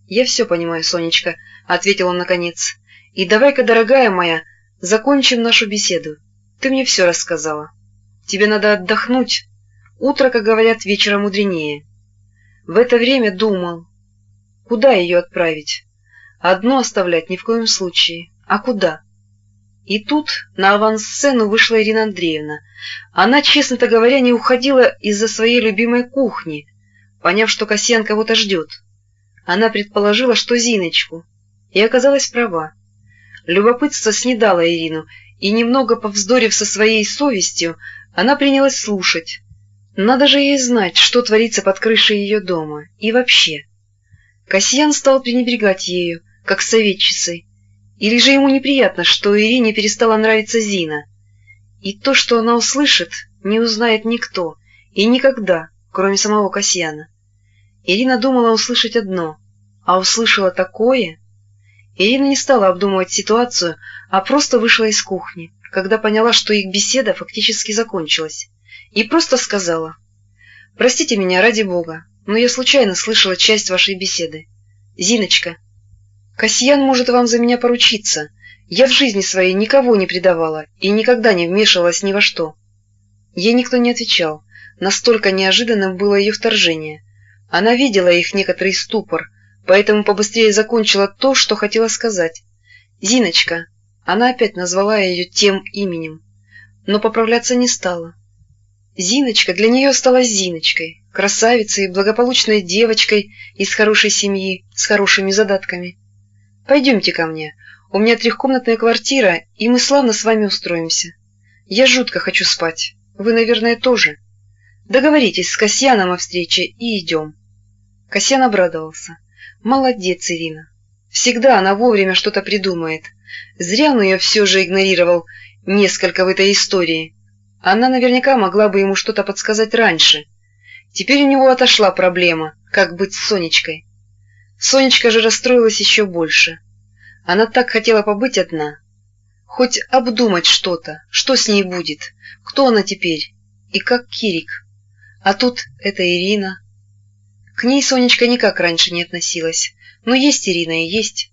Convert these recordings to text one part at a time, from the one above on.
— Я все понимаю, Сонечка, — ответил он наконец. — И давай-ка, дорогая моя, закончим нашу беседу. Ты мне все рассказала. Тебе надо отдохнуть. Утро, как говорят, вечера мудренее. В это время думал, куда ее отправить. Одну оставлять ни в коем случае. А куда? И тут на авансцену вышла Ирина Андреевна. Она, честно-то говоря, не уходила из-за своей любимой кухни, поняв, что Касьян кого-то ждет. Она предположила, что Зиночку, и оказалась права. Любопытство снедало Ирину, и, немного повздорив со своей совестью, она принялась слушать. Надо же ей знать, что творится под крышей ее дома, и вообще. Касьян стал пренебрегать ею, как советчицей, или же ему неприятно, что Ирине перестала нравиться Зина. И то, что она услышит, не узнает никто, и никогда, кроме самого Касьяна. Ирина думала услышать одно, а услышала такое. Ирина не стала обдумывать ситуацию, а просто вышла из кухни, когда поняла, что их беседа фактически закончилась, и просто сказала: «Простите меня, ради бога, но я случайно слышала часть вашей беседы. Зиночка, Касьян может вам за меня поручиться. Я в жизни своей никого не предавала и никогда не вмешивалась ни во что». Ей никто не отвечал, настолько неожиданным было ее вторжение. Она видела их некоторый ступор, поэтому побыстрее закончила то, что хотела сказать. «Зиночка», она опять назвала ее тем именем, но поправляться не стала. Зиночка для нее осталась Зиночкой, красавицей, благополучной девочкой из хорошей семьи, с хорошими задатками. «Пойдемте ко мне, у меня трехкомнатная квартира, и мы славно с вами устроимся. Я жутко хочу спать, вы, наверное, тоже. Договоритесь с Касьяном о встрече и идем». Касьян обрадовался. «Молодец, Ирина. Всегда она вовремя что-то придумает. Зря он ее все же игнорировал несколько в этой истории. Она наверняка могла бы ему что-то подсказать раньше. Теперь у него отошла проблема, как быть с Сонечкой. Сонечка же расстроилась еще больше. Она так хотела побыть одна. Хоть обдумать что-то, что с ней будет, кто она теперь и как Кирик. А тут это Ирина. К ней Сонечка никак раньше не относилась. Но есть Ирина и есть.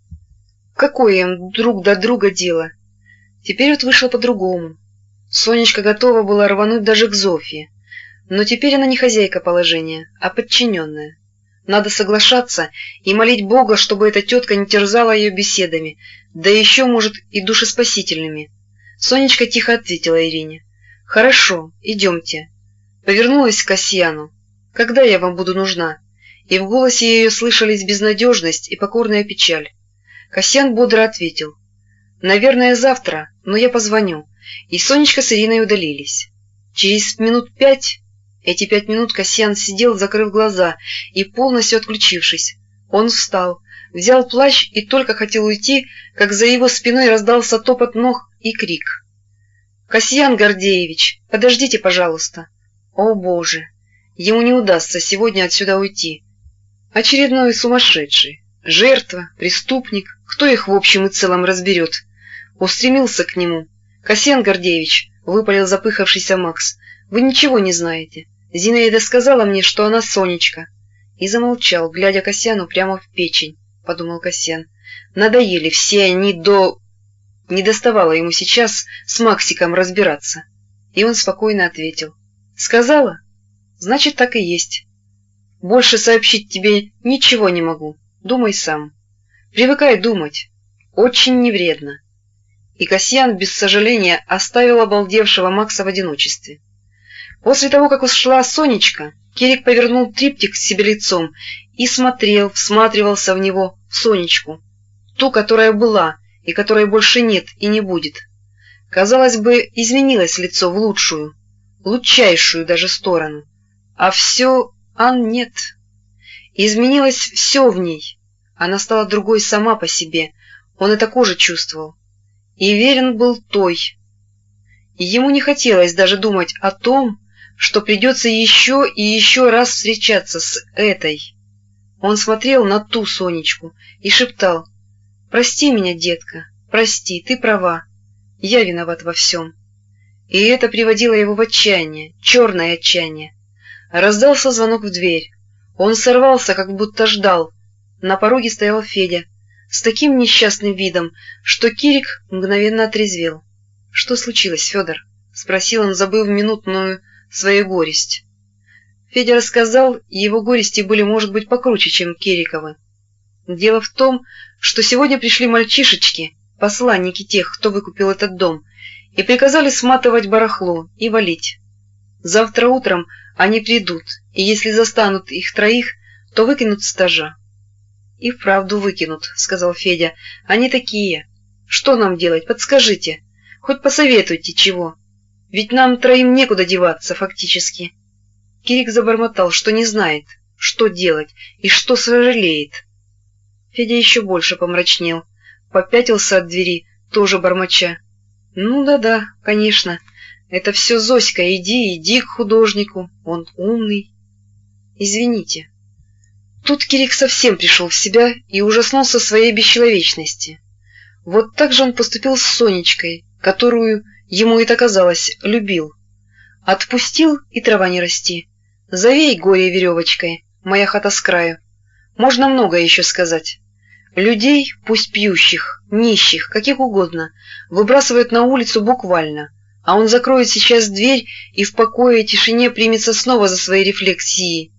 Какое им друг до друга дело? Теперь вот вышло по-другому. Сонечка готова была рвануть даже к Зофье. Но теперь она не хозяйка положения, а подчиненная. Надо соглашаться и молить Бога, чтобы эта тетка не терзала ее беседами, да еще, может, и душеспасительными. Сонечка тихо ответила Ирине: «Хорошо, идемте». Повернулась к Касьяну: «Когда я вам буду нужна?» И в голосе ее слышались безнадежность и покорная печаль. Касьян бодро ответил: «Наверное, завтра, но я позвоню». И Сонечка с Ириной удалились. Через минут 5, эти 5 минут Касьян сидел, закрыв глаза и полностью отключившись. Он встал, взял плащ и только хотел уйти, как за его спиной раздался топот ног и крик: «Касьян Гордеевич, подождите, пожалуйста!» О, Боже! Ему не удастся сегодня отсюда уйти. Очередной сумасшедший, жертва, преступник, кто их в общем и целом разберет, устремился к нему. «Касьян Гордеевич», — выпалил запыхавшийся Макс, — «вы ничего не знаете. Зинаида сказала мне, что она Сонечка». И замолчал, глядя Касьяну прямо в печень, — подумал Касьян. Надоели все они до... Не доставало ему сейчас с Максиком разбираться. И он спокойно ответил: «Сказала? Значит, так и есть. Больше сообщить тебе ничего не могу. Думай сам. Привыкай думать. Очень не вредно». И Касьян без сожаления оставил обалдевшего Макса в одиночестве. После того, как ушла Сонечка, Кирик повернул триптих к себе лицом и смотрел, всматривался в него, в Сонечку, ту, которая была и которой больше нет и не будет. Казалось бы, изменилось лицо в лучшую, лучшую даже сторону, а все... нет. Изменилось все в ней. Она стала другой сама по себе, он это кожей чувствовал. И верен был той. И ему не хотелось даже думать о том, что придется еще и еще раз встречаться с этой. Он смотрел на ту Сонечку и шептал: «Прости меня, детка, прости, ты права, я виноват во всем». И это приводило его в отчаяние, черное отчаяние. Раздался звонок в дверь. Он сорвался, как будто ждал, На пороге стоял Федя с таким несчастным видом, что Кирик мгновенно отрезвел. — Что случилось, Федор? — спросил он, забыв минутную свою горесть. Федя рассказал, и его горести были, может быть, покруче, чем Кириковы. Дело в том, что сегодня пришли мальчишечки, посланники тех, кто выкупил этот дом, и приказали сматывать барахло и валить. Завтра утром они придут, и если застанут их троих, то выкинут с этажа. — И вправду выкинут, — сказал Федя. — Они такие. Что нам делать, подскажите. Хоть посоветуйте чего. Ведь нам троим некуда деваться, фактически. Кирик забормотал, что не знает, что делать и что сожалеет. Федя еще больше помрачнел, попятился от двери, тоже бормоча. — Ну да-да, конечно. Это все Зоська, иди к художнику, он умный. Извините. Тут Кирик совсем пришел в себя и ужаснулся своей бесчеловечности. Вот так же он поступил с Сонечкой, которую, ему это казалось, любил. Отпустил, и трава не расти. Завей горе веревочкой, моя хата с краю. Можно многое еще сказать. Людей, пусть пьющих, нищих, каких угодно, выбрасывают на улицу буквально, а он закроет сейчас дверь и в покое и тишине примется снова за свои рефлексии.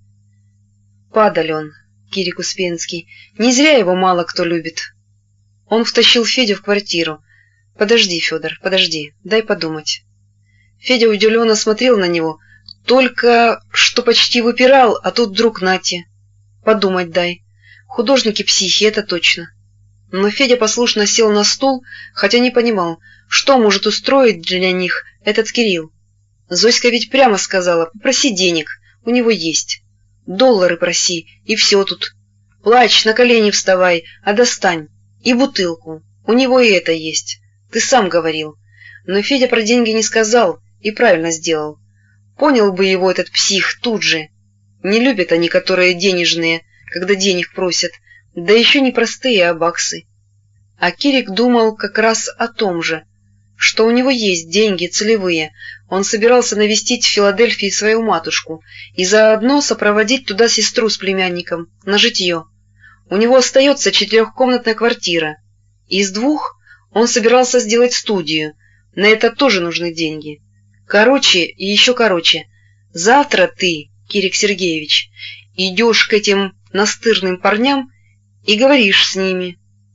Падаль он, Кирик Успенский, не зря его мало кто любит. Он втащил Федю в квартиру. — Подожди, Федор, подожди, дай подумать. Федя удивленно смотрел на него, только что почти выпирал, а тут вдруг нате. Подумать дай. Художники психи, это точно. Но Федя послушно сел на стул, хотя не понимал, что может устроить для них этот Кирилл. Зоська ведь прямо сказала: попроси денег, у него есть. $1 проси, и все тут. Плачь, на колени вставай, а достань. И бутылку, у него и это есть. Ты сам говорил. Но Федя про деньги не сказал и правильно сделал. Понял бы его этот псих тут же. Не любят они, которые денежные, когда денег просят, да еще не простые, а баксы. А Кирик думал как раз о том же, что у него есть деньги целевые. Он собирался навестить в Филадельфии свою матушку и заодно сопроводить туда сестру с племянником на житье. У него остается 4-комнатная квартира. Из 2 он собирался сделать студию. На это тоже нужны деньги. Короче и еще короче. Завтра ты, Кирик Сергеевич, идешь к этим настырным парням и говоришь с ними.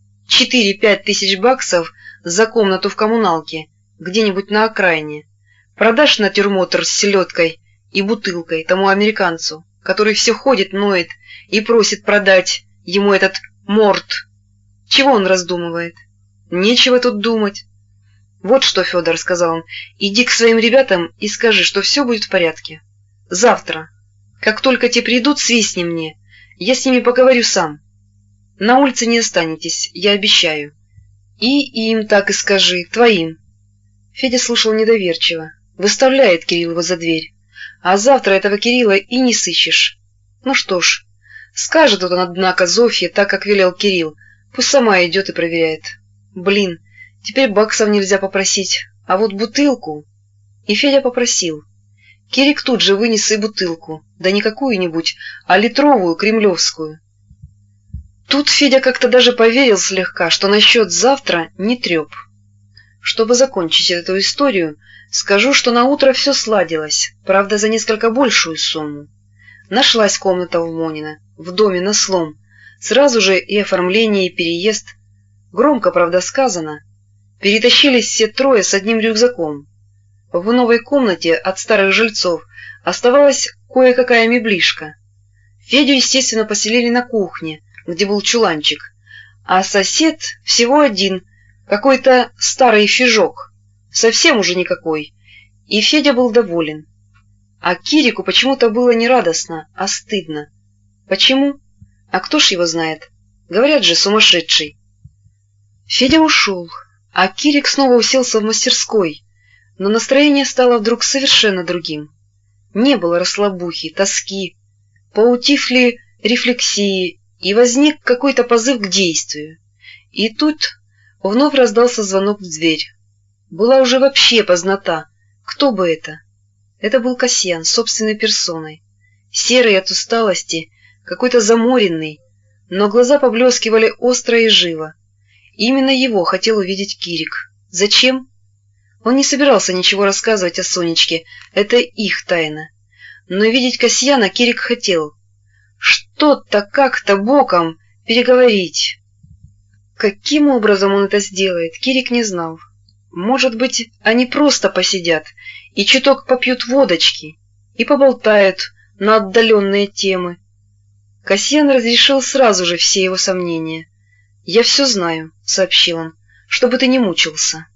4-5 тысяч баксов за комнату в коммуналке, где-нибудь на окраине. Продашь натюрмортер с селедкой и бутылкой тому американцу, который все ходит, ноет и просит продать ему этот морт. Чего он раздумывает? Нечего тут думать. Вот что, Федор, — сказал он, — иди к своим ребятам и скажи, что все будет в порядке. Завтра, как только те придут, свистни мне, я с ними поговорю сам. На улице не останетесь, я обещаю. И им так и скажи, твоим. Федя слушал недоверчиво. Выставляет Кирилл его за дверь. А завтра этого Кирилла и не сыщешь. Ну что ж, скажет он, однако, Зофье, так, как велел Кирилл. Пусть сама идет и проверяет. Блин, теперь баксов нельзя попросить, а вот бутылку... И Федя попросил. Кирик тут же вынес и бутылку, да не какую-нибудь, а литровую, кремлевскую. Тут Федя как-то даже поверил слегка, что насчет завтра не треп. Чтобы закончить эту историю, скажу, что наутро все сладилось, правда, за несколько большую сумму. Нашлась комната у Монина, в доме на слом, сразу же и оформление, и переезд. Громко, правда, сказано. Перетащились все трое с одним рюкзаком. В новой комнате от старых жильцов оставалась кое-какая меблишка. Федю, естественно, поселили на кухне, где был чуланчик, а сосед всего один, какой-то старый фижок, совсем уже никакой, и Федя был доволен. А Кирику почему-то было не радостно, а стыдно. Почему? А кто ж его знает? Говорят же, сумасшедший. Федя ушел, а Кирик снова уселся в мастерской, но настроение стало вдруг совершенно другим. Не было расслабухи, тоски, поутихли рефлексии, и возник какой-то позыв к действию. И тут вновь раздался звонок в дверь. Была уже вообще позднота. Кто бы это? Это был Касьян собственной персоной. Серый от усталости, какой-то заморенный. но глаза поблескивали остро и живо. Именно его хотел увидеть Кирик. Зачем? Он не собирался ничего рассказывать о Сонечке, это их тайна. Но видеть Касьяна Кирик хотел. Что-то как-то боком переговорить. Каким образом он это сделает, Кирик не знал. Может быть, они просто посидят и чуток попьют водочки и поболтают на отдаленные темы. Касьян разрешил сразу же все его сомнения. «Я все знаю», — сообщил он, — «чтобы ты не мучился».